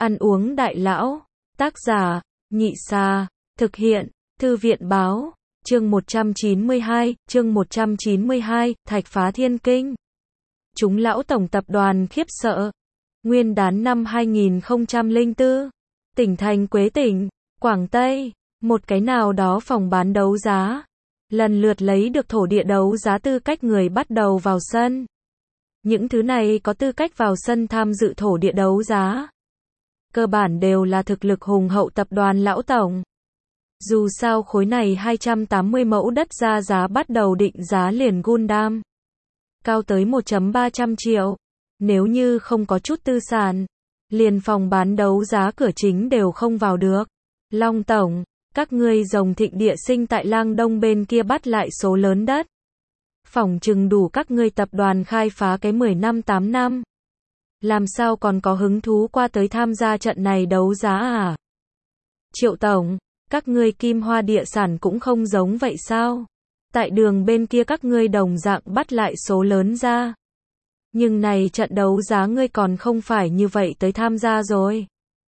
Ăn uống đại lão. Tác giả, Nhị Sa. Thực hiện, Thư viện báo. Chương 192, Thạch phá thiên kinh. Chúng lão tổng tập đoàn khiếp sợ. Nguyên đán năm 2004. Tỉnh thành Quế tỉnh, Quảng Tây, một cái nào đó phòng bán đấu giá. Lần lượt lấy được thổ địa đấu giá tư cách người bắt đầu vào sân. Những thứ này có tư cách vào sân tham dự thổ địa đấu giá. Cơ bản đều là thực lực hùng hậu tập đoàn lão tổng. Dù sao khối này 280 mẫu đất ra giá bắt đầu định giá liền Gundam. Cao tới 1,300 triệu. Nếu như không có chút tư sản, liền phòng bán đấu giá cửa chính đều không vào được. Long tổng, các ngươi Rồng Thịnh Địa Sinh tại Lang Đông bên kia bắt lại số lớn đất. Phỏng chừng đủ các ngươi tập đoàn khai phá cái 10 năm 8 năm. Làm sao còn có hứng thú qua tới tham gia trận này đấu giá à? Triệu tổng, các ngươi Kim Hoa địa sản cũng không giống vậy sao? Tại đường bên kia các ngươi đồng dạng bắt lại số lớn ra. Nhưng này trận đấu giá ngươi còn không phải như vậy tới tham gia rồi.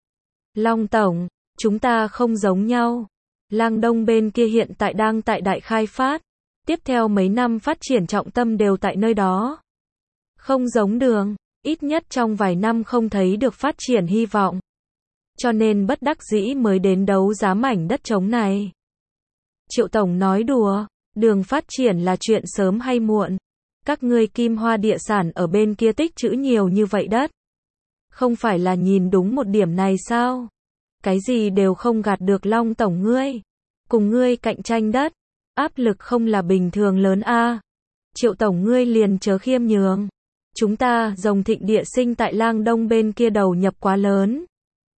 Long tổng, chúng ta không giống nhau. Lang Đông bên kia hiện tại đang tại đại khai phát. Tiếp theo mấy năm phát triển trọng tâm đều tại nơi đó. Không giống đường, ít nhất trong vài năm không thấy được phát triển hy vọng. Cho nên bất đắc dĩ mới đến đấu giá mảnh đất trống này. Triệu tổng nói đùa, đường phát triển là chuyện sớm hay muộn. Các ngươi Kim Hoa địa sản ở bên kia tích trữ nhiều như vậy đất. Không phải là nhìn đúng một điểm này sao? Cái gì đều không gạt được Long tổng ngươi. Cùng ngươi cạnh tranh đất, áp lực không là bình thường lớn a. Triệu tổng ngươi liền chớ khiêm nhường. Chúng ta Rồng Thịnh Địa Sinh tại Lang Đông bên kia đầu nhập quá lớn.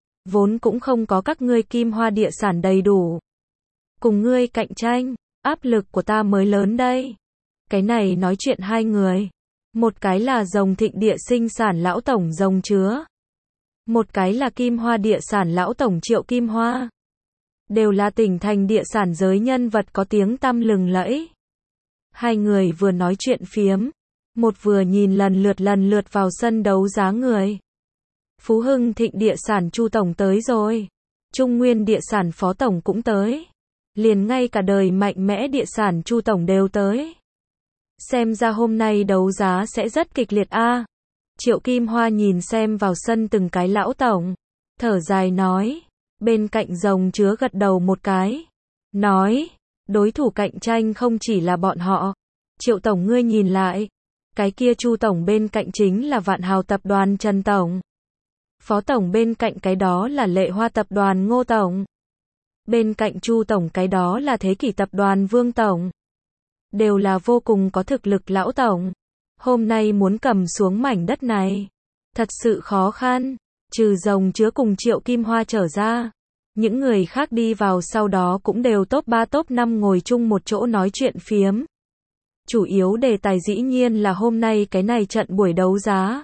Vốn cũng không có các ngươi Kim Hoa địa sản đầy đủ. Cùng ngươi cạnh tranh, áp lực của ta mới lớn đây. Cái này nói chuyện hai người. Một cái là Rồng Thịnh Địa Sinh sản lão tổng Rồng Chứa. Một cái là Kim Hoa địa sản lão tổng Triệu Kim Hoa. Đều là tỉnh thành địa sản giới nhân vật có tiếng tăm lừng lẫy. Hai người vừa nói chuyện phiếm, một vừa nhìn lần lượt vào sân đấu giá người. Phú Hưng Thịnh địa sản Chu tổng tới rồi. Trung Nguyên địa sản Phó tổng cũng tới. Liền ngay cả đời mạnh mẽ địa sản Chu tổng đều tới. Xem ra hôm nay đấu giá sẽ rất kịch liệt a. Triệu Kim Hoa nhìn xem vào sân từng cái lão tổng, thở dài nói. Bên cạnh Rồng Chứa gật đầu một cái, nói, đối thủ cạnh tranh không chỉ là bọn họ. Triệu tổng ngươi nhìn lại, cái kia Chu tổng bên cạnh chính là Vạn Hào tập đoàn Trần tổng. Phó tổng bên cạnh cái đó là Lệ Hoa tập đoàn Ngô tổng. Bên cạnh Chu tổng cái đó là Thế Kỷ tập đoàn Vương tổng. Đều là vô cùng có thực lực lão tổng. Hôm nay muốn cầm xuống mảnh đất này, thật sự khó khăn. Trừ Rồng Chứa cùng Triệu Kim Hoa trở ra, những người khác đi vào sau đó cũng đều top 3 top 5 ngồi chung một chỗ nói chuyện phiếm. Chủ yếu đề tài dĩ nhiên là hôm nay cái này trận buổi đấu giá.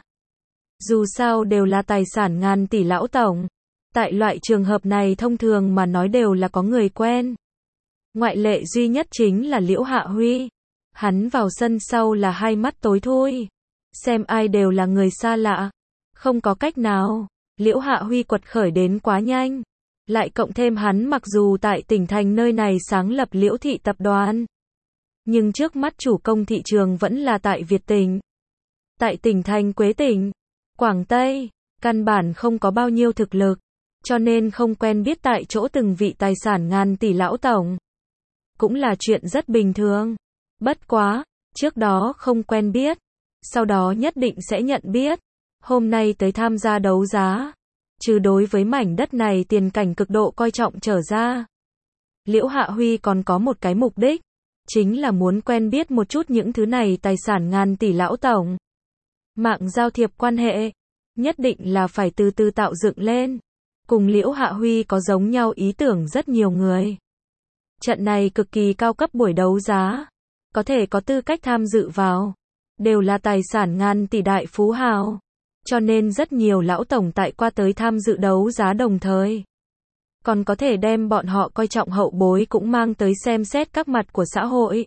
Dù sao đều là tài sản ngàn tỷ lão tổng. Tại loại trường hợp này thông thường mà nói đều là có người quen. Ngoại lệ duy nhất chính là Liễu Hạ Huy. Hắn vào sân sau là hai mắt tối thui. Xem ai đều là người xa lạ. Không có cách nào. Liễu Hạ Huy quật khởi đến quá nhanh. Lại cộng thêm hắn mặc dù tại tỉnh thành nơi này sáng lập Liễu Thị tập đoàn. Nhưng trước mắt chủ công thị trường vẫn là tại Việt tỉnh. Tại tỉnh thành Quế tỉnh, Quảng Tây, căn bản không có bao nhiêu thực lực. Cho nên không quen biết tại chỗ từng vị tài sản ngàn tỷ lão tổng. Cũng là chuyện rất bình thường. Bất quá, trước đó không quen biết. Sau đó nhất định sẽ nhận biết. Hôm nay tới tham gia đấu giá. Trừ đối với mảnh đất này tiền cảnh cực độ coi trọng trở ra. Liễu Hạ Huy còn có một cái mục đích. Chính là muốn quen biết một chút những thứ này tài sản ngàn tỷ lão tổng. Mạng giao thiệp quan hệ. Nhất định là phải từ từ tạo dựng lên. Cùng Liễu Hạ Huy có giống nhau ý tưởng rất nhiều người. Trận này cực kỳ cao cấp buổi đấu giá. Có thể có tư cách tham dự vào. Đều là tài sản ngàn tỷ đại phú hào. Cho nên rất nhiều lão tổng tại qua tới tham dự đấu giá đồng thời. Còn có thể đem bọn họ coi trọng hậu bối cũng mang tới xem xét các mặt của xã hội.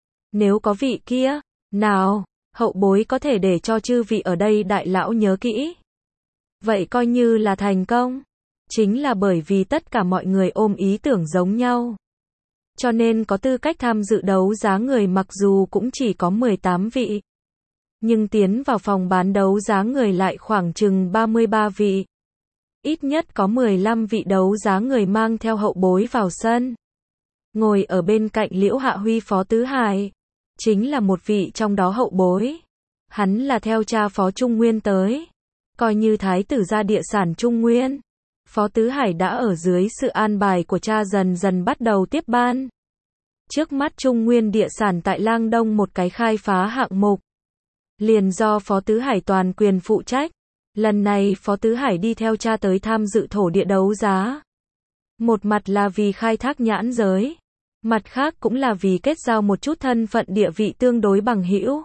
Nếu có vị kia, nào, hậu bối có thể để cho chư vị ở đây đại lão nhớ kỹ. Vậy coi như là thành công. Chính là bởi vì tất cả mọi người ôm ý tưởng giống nhau. Cho nên có tư cách tham dự đấu giá người mặc dù cũng chỉ có 18 vị. Nhưng tiến vào phòng bán đấu giá người lại khoảng chừng 33 vị. Ít nhất có 15 vị đấu giá người mang theo hậu bối vào sân. Ngồi ở bên cạnh Liễu Hạ Huy Phó Tứ Hải. Chính là một vị trong đó hậu bối. Hắn là theo cha Phó Trung Nguyên tới. Coi như thái tử gia địa sản Trung Nguyên. Phó Tứ Hải đã ở dưới sự an bài của cha dần dần bắt đầu tiếp ban. Trước mắt Trung Nguyên địa sản tại Lang Đông một cái khai phá hạng mục. Liền do Phó Tứ Hải toàn quyền phụ trách. Lần này Phó Tứ Hải đi theo cha tới tham dự thổ địa đấu giá. Một mặt là vì khai thác nhãn giới. Mặt khác cũng là vì kết giao một chút thân phận địa vị tương đối bằng hữu.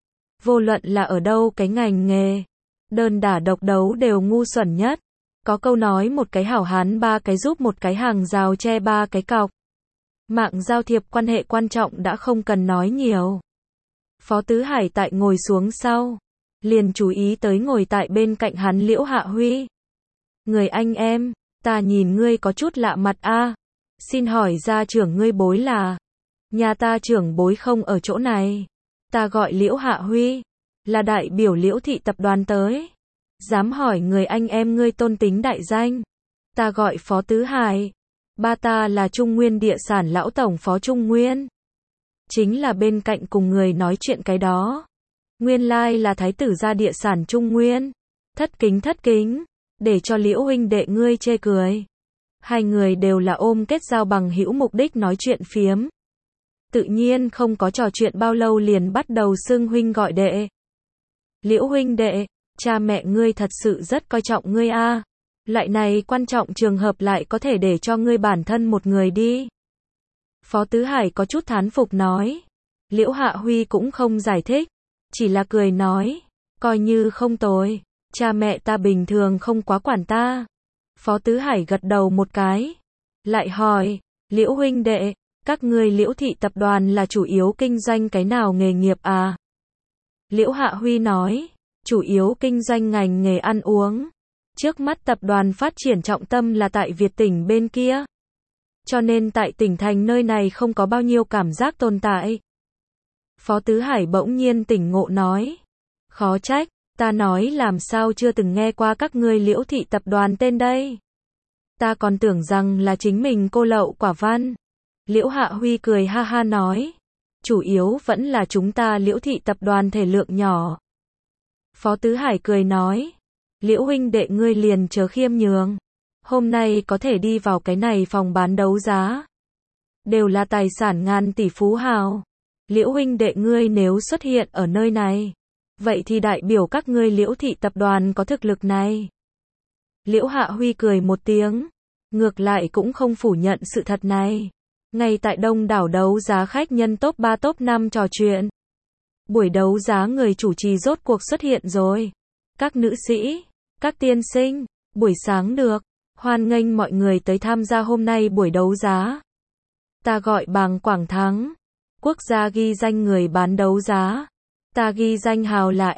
Vô luận là ở đâu cái ngành nghề. Đơn đả độc đấu đều ngu xuẩn nhất. Có câu nói một cái hảo hán ba cái giúp một cái hàng rào che ba cái cọc. Mạng giao thiệp quan hệ quan trọng đã không cần nói nhiều. Phó Tứ Hải tại ngồi xuống sau. Liền chú ý tới ngồi tại bên cạnh hắn Liễu Hạ Huy. Người anh em, ta nhìn ngươi có chút lạ mặt a. Xin hỏi gia trưởng ngươi bối là? Nhà ta trưởng bối không ở chỗ này. Ta gọi Liễu Hạ Huy. Là đại biểu Liễu thị tập đoàn tới. Dám hỏi người anh em ngươi tôn tính đại danh. Ta gọi Phó Tứ Hải. Ba ta là Trung Nguyên địa sản lão tổng Phó Trung Nguyên. Chính là bên cạnh cùng người nói chuyện cái đó. Nguyên lai là thái tử gia địa sản Trung Nguyên. Thất kính. Để cho Liễu huynh đệ ngươi chê cười. Hai người đều là ôm kết giao bằng hữu mục đích nói chuyện phiếm. Tự nhiên không có trò chuyện bao lâu liền bắt đầu xưng huynh gọi đệ. Liễu huynh đệ, cha mẹ ngươi thật sự rất coi trọng ngươi a. Loại này quan trọng trường hợp lại có thể để cho ngươi bản thân một người đi. Phó Tứ Hải có chút thán phục nói. Liễu Hạ Huy cũng không giải thích. Chỉ là cười nói. Coi như không tồi. Cha mẹ ta bình thường không quá quản ta. Phó Tứ Hải gật đầu một cái. Lại hỏi. Liễu huynh đệ, các ngươi Liễu thị tập đoàn là chủ yếu kinh doanh cái nào nghề nghiệp à? Liễu Hạ Huy nói. Chủ yếu kinh doanh ngành nghề ăn uống. Trước mắt tập đoàn phát triển trọng tâm là tại Việt tỉnh bên kia. Cho nên tại tỉnh thành nơi này không có bao nhiêu cảm giác tồn tại. Phó Tứ Hải bỗng nhiên tỉnh ngộ nói. Khó trách, ta nói làm sao chưa từng nghe qua các ngươi Liễu thị tập đoàn tên đây. Ta còn tưởng rằng là chính mình cô lậu quả văn. Liễu Hạ Huy cười ha ha nói. Chủ yếu vẫn là chúng ta Liễu thị tập đoàn thể lượng nhỏ. Phó Tứ Hải cười nói. Liễu huynh đệ ngươi liền chớ khiêm nhường. Hôm nay có thể đi vào cái này phòng bán đấu giá. Đều là tài sản ngàn tỷ phú hào. Liễu huynh đệ ngươi nếu xuất hiện ở nơi này. Vậy thì đại biểu các ngươi Liễu thị tập đoàn có thực lực này. Liễu Hạ Huy cười một tiếng. Ngược lại cũng không phủ nhận sự thật này. Ngay tại đông đảo đấu giá khách nhân top 3 top 5 trò chuyện. Buổi đấu giá người chủ trì rốt cuộc xuất hiện rồi. Các nữ sĩ, các tiên sinh, buổi sáng được. Hoan nghênh mọi người tới tham gia hôm nay buổi đấu giá. Ta gọi Bàng Quảng Thắng. Quốc gia ghi danh người bán đấu giá. Ta ghi danh hào là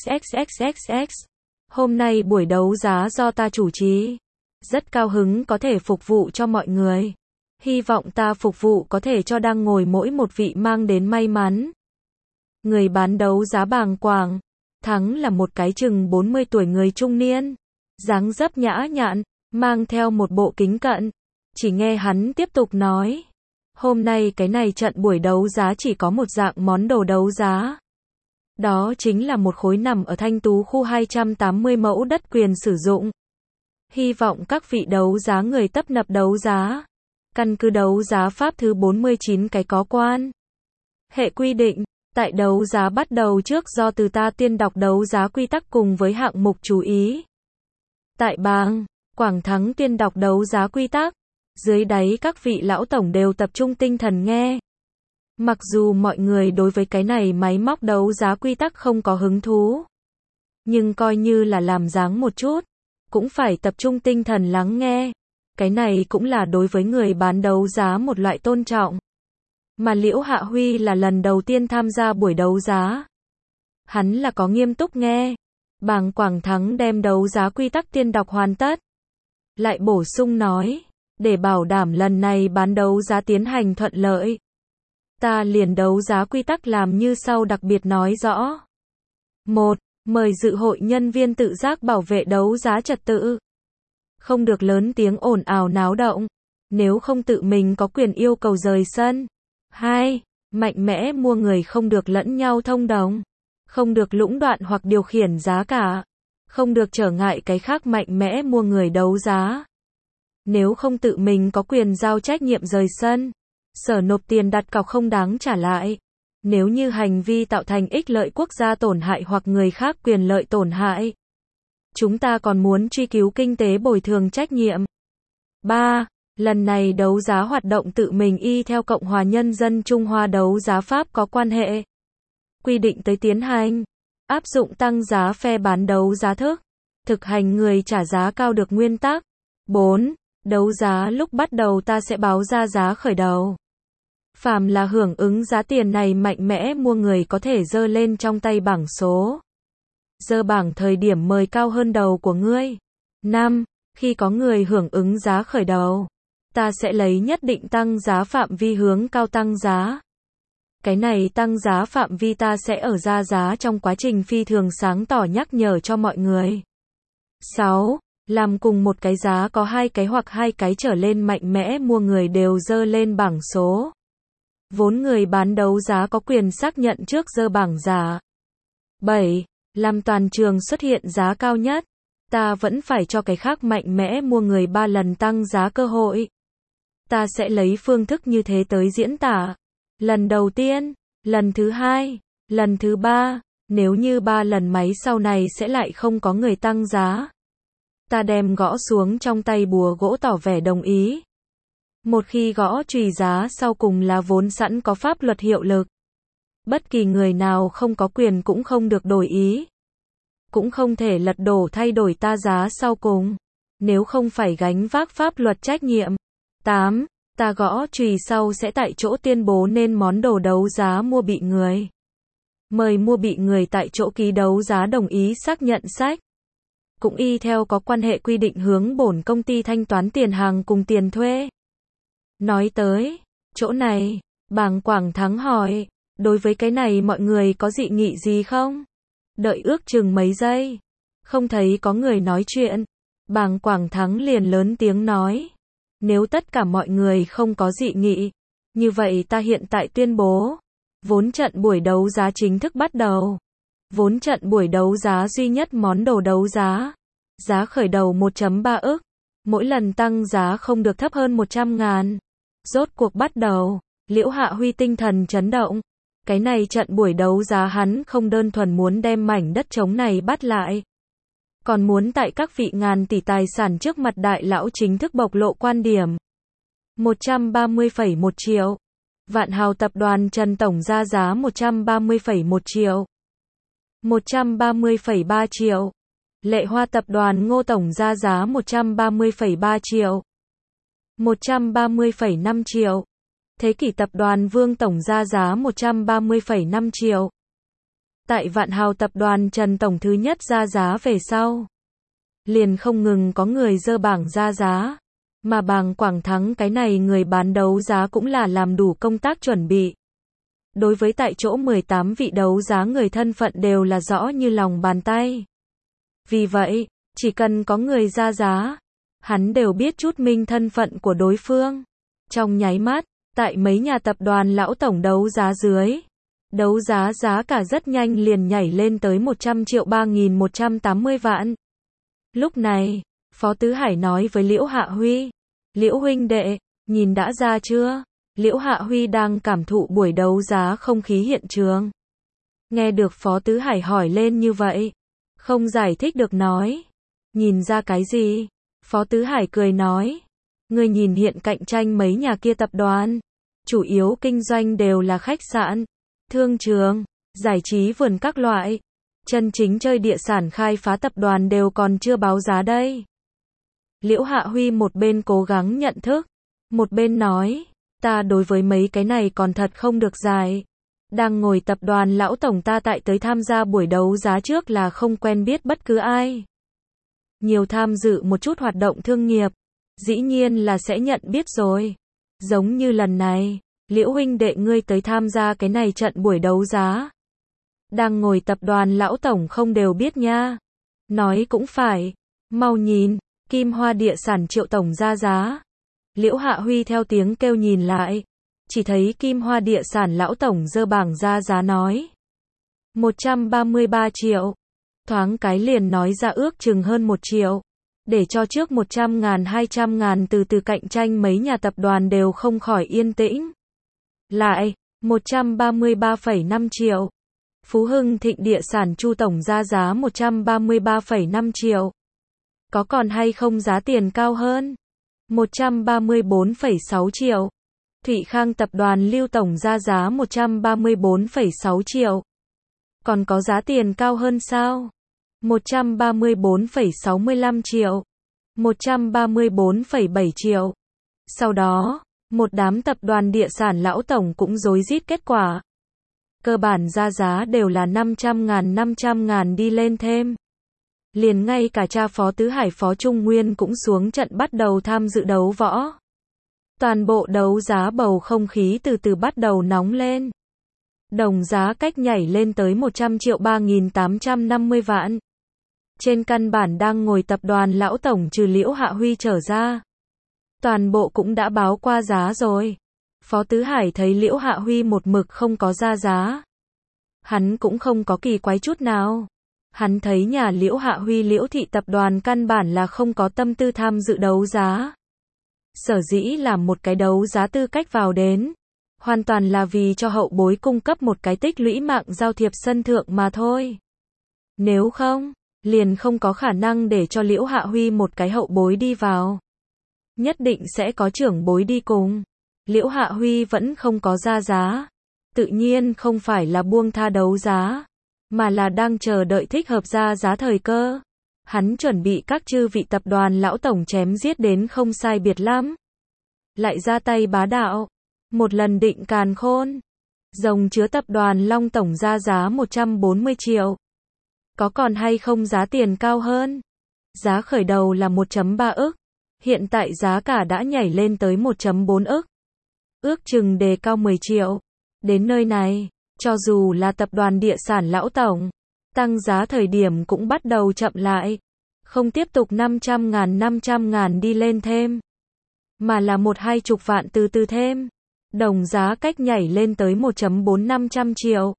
XXXXXX. Hôm nay buổi đấu giá do ta chủ trì. Rất cao hứng có thể phục vụ cho mọi người. Hy vọng ta phục vụ có thể cho đang ngồi mỗi một vị mang đến may mắn. Người bán đấu giá Bàng Quảng Thắng là một cái chừng 40 tuổi người trung niên. Dáng dấp nhã nhặn, mang theo một bộ kính cận. Chỉ nghe hắn tiếp tục nói. Hôm nay cái này trận buổi đấu giá chỉ có một dạng món đồ đấu giá. Đó chính là một khối nằm ở Thanh Tú khu 280 mẫu đất quyền sử dụng. Hy vọng các vị đấu giá người tấp nập đấu giá. Căn cứ đấu giá pháp thứ 49 cái có quan. Hệ quy định, tại đấu giá bắt đầu trước do từ ta tiên đọc đấu giá quy tắc cùng với hạng mục chú ý. Tại Bàng Quảng Thắng tiên đọc đấu giá quy tắc. Dưới đáy các vị lão tổng đều tập trung tinh thần nghe. Mặc dù mọi người đối với cái này máy móc đấu giá quy tắc không có hứng thú. Nhưng coi như là làm dáng một chút. Cũng phải tập trung tinh thần lắng nghe. Cái này cũng là đối với người bán đấu giá một loại tôn trọng. Mà Liễu Hạ Huy là lần đầu tiên tham gia buổi đấu giá. Hắn là có nghiêm túc nghe. Bàng Quảng Thắng đem đấu giá quy tắc tiên đọc hoàn tất. Lại bổ sung nói, để bảo đảm lần này bán đấu giá tiến hành thuận lợi, ta liền đấu giá quy tắc làm như sau đặc biệt nói rõ. 1. Mời dự hội nhân viên tự giác bảo vệ đấu giá trật tự. Không được lớn tiếng ồn ào náo động. Nếu không tự mình có quyền yêu cầu rời sân. 2. Mạnh mẽ mua người không được lẫn nhau thông đồng. Không được lũng đoạn hoặc điều khiển giá cả. Không được trở ngại cái khác mạnh mẽ mua người đấu giá. Nếu không tự mình có quyền giao trách nhiệm rời sân. Sở nộp tiền đặt cọc không đáng trả lại. Nếu như hành vi tạo thành ích lợi quốc gia tổn hại hoặc người khác quyền lợi tổn hại, chúng ta còn muốn truy cứu kinh tế bồi thường trách nhiệm. 3. Lần này đấu giá hoạt động tự mình y theo Cộng hòa Nhân dân Trung Hoa đấu giá pháp có quan hệ. Quy định tới tiến hành. Áp dụng tăng giá phe bán đấu giá thức. Thực hành người trả giá cao được nguyên tắc. 4. Đấu giá lúc bắt đầu ta sẽ báo ra giá khởi đầu. Phàm là hưởng ứng giá tiền này mạnh mẽ mua người có thể dơ lên trong tay bảng số. Dơ bảng thời điểm mời cao hơn đầu của ngươi. 5. Khi có người hưởng ứng giá khởi đầu, ta sẽ lấy nhất định tăng giá phạm vi hướng cao tăng giá. Cái này tăng giá phạm vi ta sẽ ở ra giá trong quá trình phi thường sáng tỏ nhắc nhở cho mọi người. 6. Làm cùng một cái giá có hai cái hoặc hai cái trở lên mạnh mẽ mua người đều dơ lên bảng số. Vốn người bán đấu giá có quyền xác nhận trước dơ bảng giá. 7. Làm toàn trường xuất hiện giá cao nhất. Ta vẫn phải cho cái khác mạnh mẽ mua người 3 lần tăng giá cơ hội. Ta sẽ lấy phương thức như thế tới diễn tả. Lần đầu tiên, lần thứ hai, lần thứ ba, nếu như 3 lần máy sau này sẽ lại không có người tăng giá. Ta đem gõ xuống trong tay bùa gỗ tỏ vẻ đồng ý. Một khi gõ chùy giá sau cùng là vốn sẵn có pháp luật hiệu lực. Bất kỳ người nào không có quyền cũng không được đổi ý. Cũng không thể lật đổ thay đổi ta giá sau cùng. Nếu không phải gánh vác pháp luật trách nhiệm. 8. Ta gõ chùy sau sẽ tại chỗ tuyên bố nên món đồ đấu giá mua bị người. Mời mua bị người tại chỗ ký đấu giá đồng ý xác nhận sách. Cũng y theo có quan hệ quy định hướng bổn công ty thanh toán tiền hàng cùng tiền thuê. Nói tới chỗ này, Bàng Quảng Thắng hỏi, đối với cái này mọi người có dị nghị gì không? Đợi ước chừng mấy giây, không thấy có người nói chuyện. Bàng Quảng Thắng liền lớn tiếng nói, nếu tất cả mọi người không có dị nghị, như vậy ta hiện tại tuyên bố, vốn trận buổi đấu giá chính thức bắt đầu. Vốn trận buổi đấu giá duy nhất món đồ đấu giá. Giá khởi đầu 1.3 ức. Mỗi lần tăng giá không được thấp hơn 100.000. Rốt cuộc bắt đầu. Liễu Hạ Huy tinh thần chấn động. Cái này trận buổi đấu giá hắn không đơn thuần muốn đem mảnh đất trống này bắt lại. Còn muốn tại các vị ngàn tỷ tài sản trước mặt đại lão chính thức bộc lộ quan điểm. 130,1 triệu. Vạn Hào tập đoàn Trần Tổng ra giá 130,1 triệu. 130,3 triệu. Lệ Hoa tập đoàn Ngô Tổng ra giá 130,3 triệu. 130,5 triệu. Thế Kỷ tập đoàn Vương Tổng ra giá 130,5 triệu. Tại Vạn Hào tập đoàn Trần Tổng thứ nhất ra giá về sau. Liền không ngừng có người dơ bảng ra giá. Mà Bàng Quảng Thắng cái này người bán đấu giá cũng là làm đủ công tác chuẩn bị. Đối với tại chỗ 18 vị đấu giá người thân phận đều là rõ như lòng bàn tay. Vì vậy, chỉ cần có người ra giá, hắn đều biết chút minh thân phận của đối phương. Trong nháy mắt, tại mấy nhà tập đoàn lão tổng đấu giá dưới, đấu giá giá cả rất nhanh liền nhảy lên tới 100 triệu 3.180 vạn. Lúc này, Phó Tứ Hải nói với Liễu Hạ Huy, Liễu huynh đệ, nhìn đã ra chưa? Liễu Hạ Huy đang cảm thụ buổi đấu giá không khí hiện trường. Nghe được Phó Tứ Hải hỏi lên như vậy, không giải thích được nói. Nhìn ra cái gì? Phó Tứ Hải cười nói. Ngươi nhìn hiện cạnh tranh mấy nhà kia tập đoàn. Chủ yếu kinh doanh đều là khách sạn, thương trường, giải trí vườn các loại. Chân chính chơi địa sản khai phá tập đoàn đều còn chưa báo giá đây. Liễu Hạ Huy một bên cố gắng nhận thức, một bên nói. Ta đối với mấy cái này còn thật không được giải. Đang ngồi tập đoàn lão tổng ta tại tới tham gia buổi đấu giá trước là không quen biết bất cứ ai. Nhiều tham dự một chút hoạt động thương nghiệp, dĩ nhiên là sẽ nhận biết rồi. Giống như lần này, Liễu huynh đệ ngươi tới tham gia cái này trận buổi đấu giá. Đang ngồi tập đoàn lão tổng không đều biết nha. Nói cũng phải, mau nhìn, Kim Hoa địa sản Triệu tổng ra giá. Liễu Hạ Huy theo tiếng kêu nhìn lại, chỉ thấy Kim Hoa địa sản lão tổng giơ bảng ra giá nói. 133 triệu. Thoáng cái liền nói ra ước chừng hơn 1 triệu. Để cho trước 100.000 200.000 từ từ cạnh tranh mấy nhà tập đoàn đều không khỏi yên tĩnh. Lại, 133,5 triệu. Phú Hưng Thịnh địa sản Chu tổng ra giá 133,5 triệu. Có còn hay không giá tiền cao hơn? 134,6 triệu. Thụy Khang tập đoàn Lưu tổng ra giá 134,6 triệu. Còn có giá tiền cao hơn sao? 134,65 triệu. 134,7 triệu. Sau đó, một đám tập đoàn địa sản lão tổng cũng rối rít kết quả. Cơ bản ra giá đều là 500.000 đi lên thêm. Liền ngay cả cha Phó Tứ Hải Phó Trung Nguyên cũng xuống trận bắt đầu tham dự đấu võ. Toàn bộ đấu giá bầu không khí từ từ bắt đầu nóng lên. Đồng giá cách nhảy lên tới 100 triệu 3.850 vạn. Trên căn bản đang ngồi tập đoàn lão tổng trừ Liễu Hạ Huy trở ra. Toàn bộ cũng đã báo qua giá rồi. Phó Tứ Hải thấy Liễu Hạ Huy một mực không có ra giá. Hắn cũng không có kỳ quái chút nào. Hắn thấy nhà Liễu Hạ Huy Liễu thị tập đoàn căn bản là không có tâm tư tham dự đấu giá. Sở dĩ làm một cái đấu giá tư cách vào đến. Hoàn toàn là vì cho hậu bối cung cấp một cái tích lũy mạng giao thiệp sân thượng mà thôi. Nếu không, liền không có khả năng để cho Liễu Hạ Huy một cái hậu bối đi vào. Nhất định sẽ có trưởng bối đi cùng. Liễu Hạ Huy vẫn không có ra giá. Tự nhiên không phải là buông tha đấu giá, mà là đang chờ đợi thích hợp ra giá thời cơ. Hắn chuẩn bị các chư vị tập đoàn lão tổng chém giết đến không sai biệt lắm. Lại ra tay bá đạo. Một lần định càn khôn. Rồng chứa tập đoàn Long tổng ra giá 140 triệu. Có còn hay không giá tiền cao hơn? Giá khởi đầu là 1,3 ức. Hiện tại giá cả đã nhảy lên tới 1,4 ức. Ước chừng đề cao 10 triệu. Đến nơi này, cho dù là tập đoàn địa sản lão tổng, tăng giá thời điểm cũng bắt đầu chậm lại. Không tiếp tục 500.000 đi lên thêm. Mà là 1-20 vạn từ từ thêm. Đồng giá cách nhảy lên tới 1,4-500 triệu.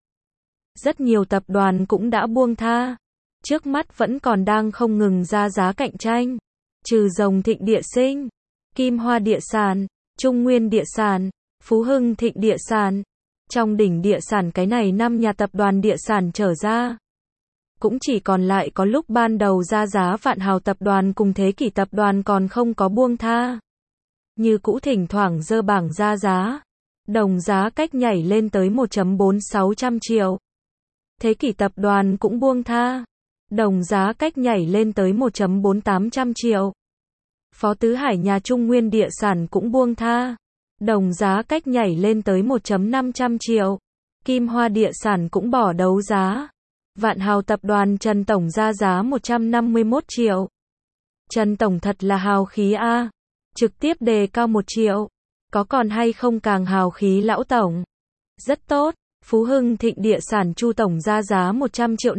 Rất nhiều tập đoàn cũng đã buông tha. Trước mắt vẫn còn đang không ngừng ra giá cạnh tranh. Trừ Rồng Thịnh địa sinh, Kim Hoa địa sản, Trung Nguyên địa sản, Phú Hưng Thịnh địa sản. Trong đỉnh địa sản cái này 5 nhà tập đoàn địa sản trở ra. Cũng chỉ còn lại có lúc ban đầu ra giá Vạn Hào tập đoàn cùng Thế Kỷ tập đoàn còn không có buông tha. Như cũ thỉnh thoảng dơ bảng ra giá. Đồng giá cách nhảy lên tới 1,4600 triệu. Thế Kỷ tập đoàn cũng buông tha. Đồng giá cách nhảy lên tới 1,4800 triệu. Phó Tứ Hải nhà Trung Nguyên địa sản cũng buông tha. Đồng giá cách nhảy lên tới 1,500 triệu. Kim Hoa địa sản cũng bỏ đấu giá. Vạn Hào tập đoàn Trần tổng ra giá 151 triệu. Trần tổng thật là hào khí a. Trực tiếp đề cao 1 triệu. Có còn hay không càng hào khí lão tổng? Rất tốt. Phú Hưng Thịnh địa sản Chu tổng ra giá 100 triệu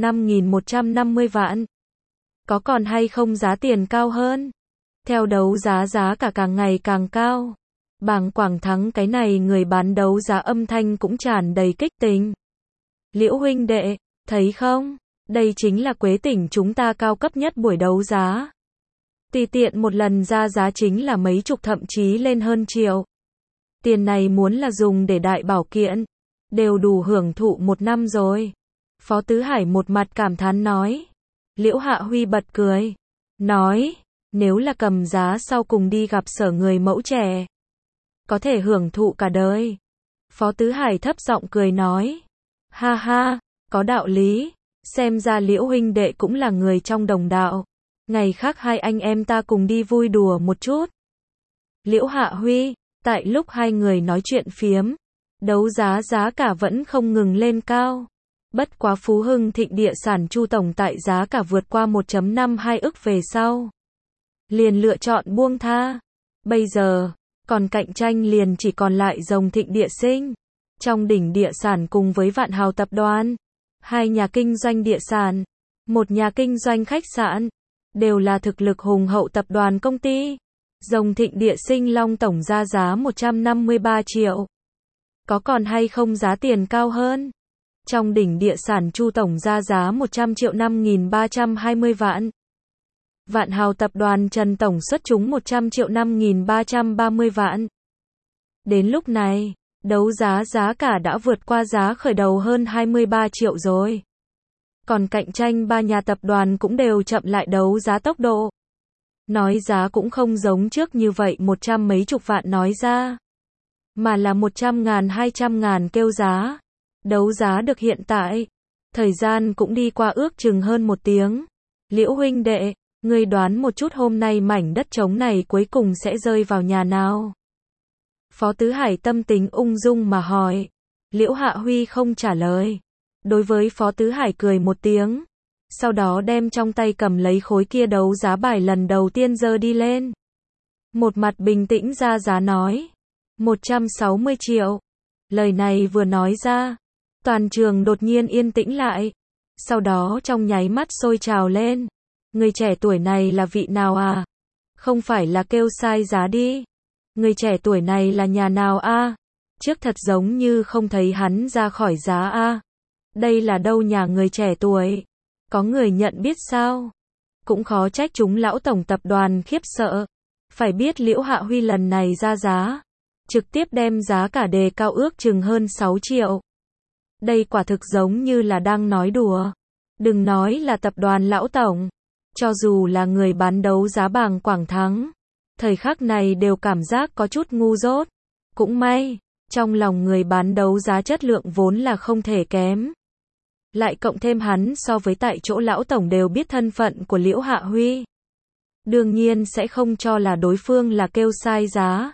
5.150 vạn. Có còn hay không giá tiền cao hơn? Theo đấu giá giá cả càng ngày càng cao. Bảng Quảng Thắng cái này người bán đấu giá âm thanh cũng tràn đầy kích tình. Liễu huynh đệ, thấy không? Đây chính là Quế tỉnh chúng ta cao cấp nhất buổi đấu giá. Tùy tiện một lần ra giá chính là mấy chục thậm chí lên hơn triệu. Tiền này muốn là dùng để đại bảo kiện, đều đủ hưởng thụ 1 năm rồi. Phó Tứ Hải một mặt cảm thán nói. Liễu Hạ Huy bật cười. Nói, nếu là cầm giá sau cùng đi gặp Sở người mẫu trẻ, có thể hưởng thụ cả đời. Phó Tứ Hải thấp giọng cười nói. Ha ha, có đạo lý. Xem ra Liễu huynh đệ cũng là người trong đồng đạo. Ngày khác hai anh em ta cùng đi vui đùa một chút. Liễu Hạ Huy, tại lúc hai người nói chuyện phiếm, Đấu giá giá cả vẫn không ngừng lên cao. Bất quá Phú Hưng Thịnh Địa Sản Chu tổng tại giá cả vượt qua 1,52 ức về sau, liền lựa chọn buông tha. Bây giờ, còn cạnh tranh liền chỉ còn lại Dòng Thịnh Địa Sinh, Trong Đỉnh Địa Sản cùng với Vạn Hào Tập đoàn. Hai nhà kinh doanh địa sản, một nhà kinh doanh khách sạn, đều là thực lực hùng hậu tập đoàn công ty. Dòng Thịnh Địa Sinh Long tổng ra giá 153 triệu. Có còn hay không giá tiền cao hơn? Trong Đỉnh Địa Sản Chu tổng ra giá 100 triệu 5.320 vạn. Vạn Hào Tập đoàn Trần tổng xuất chúng 100 triệu 5.330 vạn. Đến lúc này, đấu giá giá cả đã vượt qua giá khởi đầu hơn 23 triệu rồi. Còn cạnh tranh ba nhà tập đoàn cũng đều chậm lại đấu giá tốc độ. Nói giá cũng không giống trước như vậy 100 mấy chục vạn nói ra, mà là 100.000 200.000 kêu giá. Đấu giá được hiện tại, thời gian cũng đi qua ước chừng hơn 1 tiếng. Liễu huynh đệ, ngươi đoán một chút hôm nay mảnh đất trống này cuối cùng sẽ rơi vào nhà nào? Phó Tứ Hải tâm tình ung dung mà hỏi. Liễu Hạ Huy không trả lời. Đối với Phó Tứ Hải cười một tiếng, sau đó đem trong tay cầm lấy khối kia đấu giá bài lần đầu tiên giơ đi lên. Một mặt bình tĩnh ra giá nói, 160 triệu. Lời này vừa nói ra, toàn trường đột nhiên yên tĩnh lại. Sau đó trong nháy mắt sôi trào lên. Người trẻ tuổi này là vị nào à? Không phải là kêu sai giá đi. Người trẻ tuổi này là nhà nào a? Trước thật giống như không thấy hắn ra khỏi giá a. Đây là đâu nhà người trẻ tuổi? Có người nhận biết sao? Cũng khó trách chúng lão tổng tập đoàn khiếp sợ. Phải biết Liễu Hạ Huy lần này ra giá, trực tiếp đem giá cả đề cao ước chừng hơn 6 triệu. Đây quả thực giống như là đang nói đùa. Đừng nói là tập đoàn lão tổng, cho dù là người bán đấu giá Bàng Quảng Thắng, thời khắc này đều cảm giác có chút ngu dốt. Cũng may, trong lòng người bán đấu giá chất lượng vốn là không thể kém. Lại cộng thêm hắn so với tại chỗ lão tổng đều biết thân phận của Liễu Hạ Huy, đương nhiên sẽ không cho là đối phương là kêu sai giá.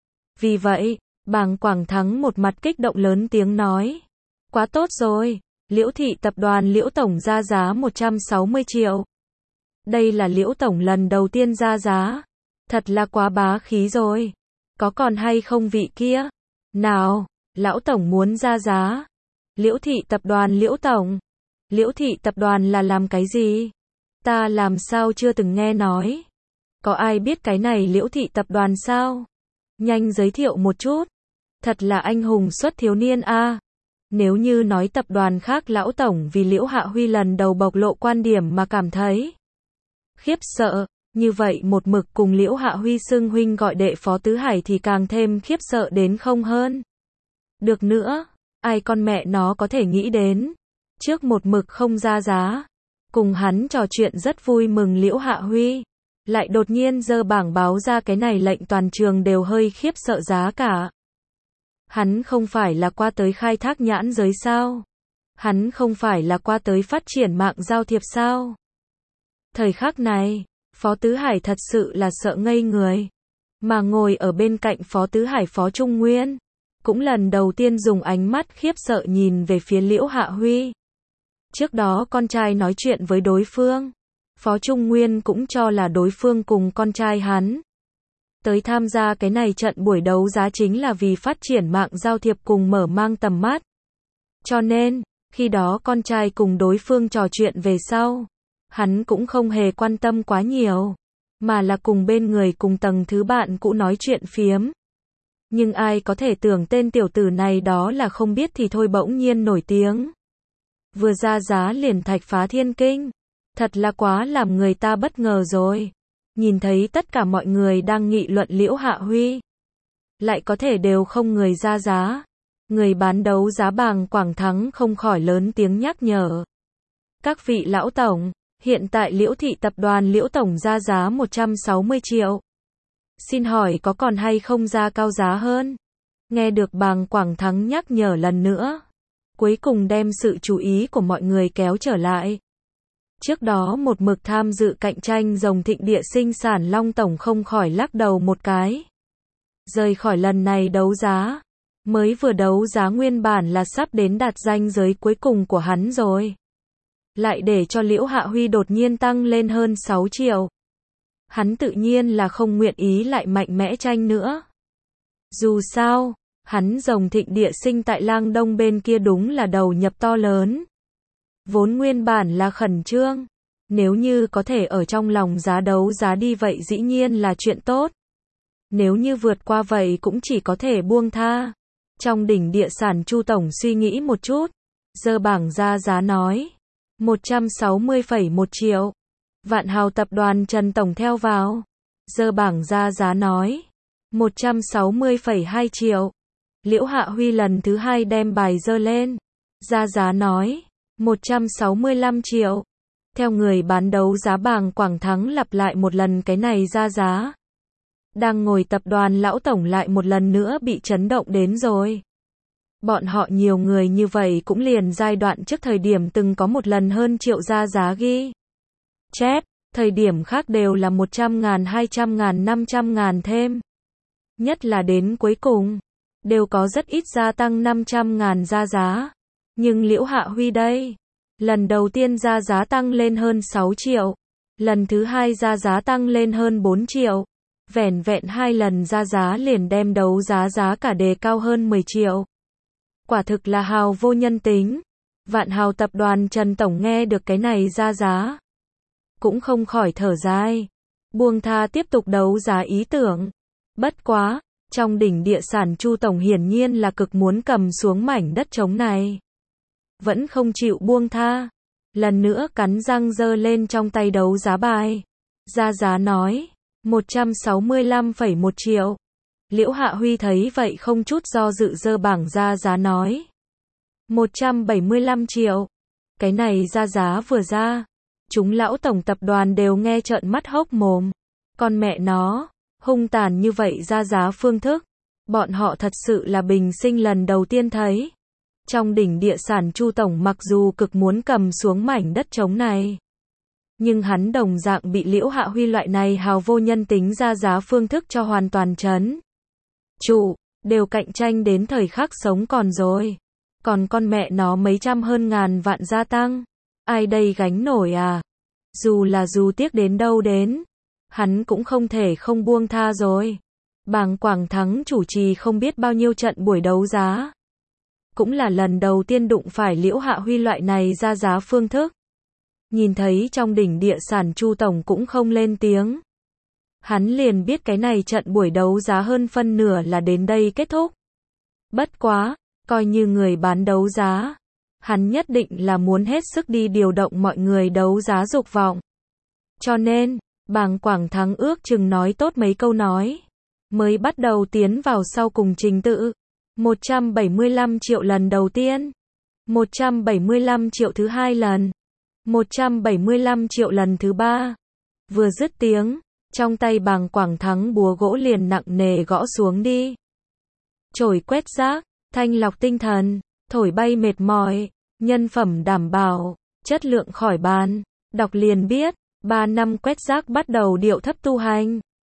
Vì vậy, Bàng Quảng Thắng một mặt kích động lớn tiếng nói, quá tốt rồi, Liễu thị tập đoàn Liễu tổng ra giá 160 triệu. Đây là Liễu tổng lần đầu tiên ra giá, thật là quá bá khí rồi. Có còn hay không vị kia? Nào, lão tổng muốn ra giá. Liễu thị tập đoàn Liễu tổng. Liễu thị tập đoàn là làm cái gì? Ta làm sao chưa từng nghe nói. Có ai biết cái này Liễu thị tập đoàn sao? Nhanh giới thiệu một chút. Thật là anh hùng xuất thiếu niên a. Nếu như nói tập đoàn khác lão tổng vì Liễu Hạ Huy lần đầu bộc lộ quan điểm mà cảm thấy khiếp sợ, như vậy một mực cùng Liễu Hạ Huy xưng huynh gọi đệ Phó Tứ Hải thì càng thêm khiếp sợ đến không hơn. Được nữa, ai con mẹ nó có thể nghĩ đến, trước một mực không ra giá, cùng hắn trò chuyện rất vui mừng Liễu Hạ Huy, lại đột nhiên giơ bảng báo ra cái này lệnh toàn trường đều hơi khiếp sợ giá cả. Hắn không phải là qua tới khai thác nhãn giới sao? Hắn không phải là qua tới phát triển mạng giao thiệp sao? Thời khắc này, Phó Tứ Hải thật sự là sợ ngây người. Mà ngồi ở bên cạnh Phó Tứ Hải Phó Trung Nguyên, cũng lần đầu tiên dùng ánh mắt khiếp sợ nhìn về phía Liễu Hạ Huy. Trước đó con trai nói chuyện với đối phương, Phó Trung Nguyên cũng cho là đối phương cùng con trai hắn tới tham gia cái này trận buổi đấu giá chính là vì phát triển mạng giao thiệp cùng mở mang tầm mắt. Cho nên, khi đó con trai cùng đối phương trò chuyện về sau, hắn cũng không hề quan tâm quá nhiều, mà là cùng bên người cùng tầng thứ bạn cũ nói chuyện phiếm. Nhưng ai có thể tưởng tên tiểu tử này đó là không biết thì thôi bỗng nhiên nổi tiếng. Vừa ra giá liền thạch phá thiên kinh. Thật là quá làm người ta bất ngờ rồi. Nhìn thấy tất cả mọi người đang nghị luận Liễu Hạ Huy, lại có thể đều không người ra giá. Người bán đấu giá Bàng Quảng Thắng không khỏi lớn tiếng nhắc nhở. Các vị lão tổng, hiện tại Liễu thị tập đoàn Liễu tổng ra giá 160 triệu. Xin hỏi có còn hay không ra cao giá hơn? Nghe được Bàng Quảng Thắng nhắc nhở lần nữa, cuối cùng đem sự chú ý của mọi người kéo trở lại. Trước đó một mực tham dự cạnh tranh Dòng Thịnh Địa sinh sản Long tổng không khỏi lắc đầu một cái. Rời khỏi lần này đấu giá, Mới vừa đấu giá nguyên bản là sắp đến đạt ranh giới cuối cùng của hắn rồi. Lại để cho Liễu Hạ Huy đột nhiên tăng lên hơn 6 triệu. Hắn tự nhiên là không nguyện ý lại mạnh mẽ tranh nữa. Dù sao, hắn Rồng Thịnh Địa Sinh tại Lang Đông bên kia đúng là đầu nhập to lớn. Vốn nguyên bản là khẩn trương. Nếu như có thể ở trong lòng giá đấu giá đi vậy dĩ nhiên là chuyện tốt. Nếu như vượt qua vậy cũng chỉ có thể buông tha. Trong đỉnh địa sản Chu Tổng suy nghĩ một chút. Giơ bảng ra giá nói. 160,1 triệu. Vạn Hào tập đoàn Trần Tổng theo vào. Giơ bảng ra giá nói. 160,2 triệu. Liễu Hạ Huy lần thứ hai đem bài giơ lên. Ra giá nói. 165 triệu. Theo người bán đấu giá Bàng Quảng Thắng lặp lại một lần cái này ra giá. Đang ngồi tập đoàn lão tổng lại một lần nữa bị chấn động đến rồi. Bọn họ nhiều người như vậy cũng liền giai đoạn trước thời điểm từng có một lần hơn triệu ra giá ghi. Chép, thời điểm khác đều là 100.000, 200.000, 500.000 thêm. Nhất là đến cuối cùng, đều có rất ít gia tăng 500.000 ra giá. Nhưng Liễu Hạ Huy đây, lần đầu tiên ra giá tăng lên hơn 6 triệu. Lần thứ hai ra giá tăng lên hơn 4 triệu. Vẻn vẹn 2 lần ra giá liền đem đấu giá giá cả đề cao hơn 10 triệu. Quả thực là hào vô nhân tính. Vạn Hào tập đoàn Trần Tổng nghe được cái này ra giá. Cũng không khỏi thở dài. Buông tha tiếp tục đấu giá ý tưởng. Bất quá, trong đỉnh địa sản Chu Tổng hiển nhiên là cực muốn cầm xuống mảnh đất trống này. Vẫn không chịu buông tha. Lần nữa cắn răng giơ lên trong tay đấu giá bài. Ra giá nói. 165,1 triệu. Liễu Hạ Huy thấy vậy không chút do dự giơ bảng ra giá nói. 175 triệu. Cái này ra giá vừa ra. Chúng lão tổng tập đoàn đều nghe trợn mắt hốc mồm. Con mẹ nó, hung tàn như vậy ra giá phương thức. Bọn họ thật sự là bình sinh lần đầu tiên thấy. Trong đỉnh địa sản Chu Tổng mặc dù cực muốn cầm xuống mảnh đất trống này. Nhưng hắn đồng dạng bị Liễu Hạ Huy loại này hào vô nhân tính ra giá phương thức cho hoàn toàn trấn trụ, đều cạnh tranh đến thời khắc sống còn rồi. Còn con mẹ nó mấy trăm hơn ngàn vạn gia tăng. Ai đây gánh nổi à? Dù tiếc đến đâu đến. Hắn cũng không thể không buông tha rồi. Bàng Quảng Thắng chủ trì không biết bao nhiêu trận buổi đấu giá. Cũng là lần đầu tiên đụng phải Liễu Hạ Huy loại này ra giá phương thức. Nhìn thấy trong đỉnh địa sản Chu Tổng cũng không lên tiếng. Hắn liền biết cái này trận buổi đấu giá hơn phân nửa là đến đây kết thúc. Bất quá, coi như người bán đấu giá. Hắn nhất định là muốn hết sức đi điều động mọi người đấu giá dục vọng. Cho nên, Bàng Quảng Thắng ước chừng nói tốt mấy câu nói. Mới bắt đầu tiến vào sau cùng trình tự. 175 triệu lần đầu tiên. 175 triệu thứ hai lần. 175 triệu lần thứ ba. Vừa dứt tiếng, trong tay Bàng Quảng Thắng búa gỗ liền nặng nề gõ xuống đi. Chổi quét rác, thanh lọc tinh thần, thổi bay mệt mỏi, nhân phẩm đảm bảo, chất lượng khỏi bàn. Đọc liền biết, 3 năm quét rác bắt đầu điệu thấp tu hành.